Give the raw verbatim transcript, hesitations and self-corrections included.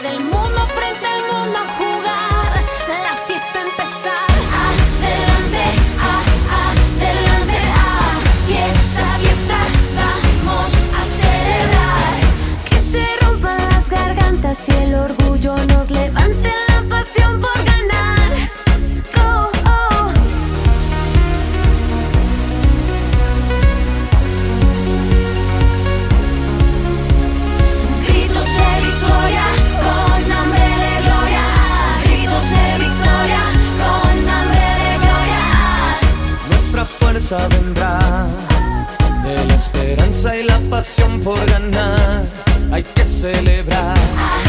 del mundo, frente al mundo a jugar, la fiesta empezar. Adelante, a, adelante, a, fiesta, fiesta, vamos a celebrar. Que se rompan las gargantas y el orgullo nos levante la pasión por ganar. Go, oh. Gritos de victoria con hambre de gloria. Gritos de victoria con hambre de gloria. Nuestra fuerza vendrá de la esperanza y la pasión por ganar. Hay que celebrar.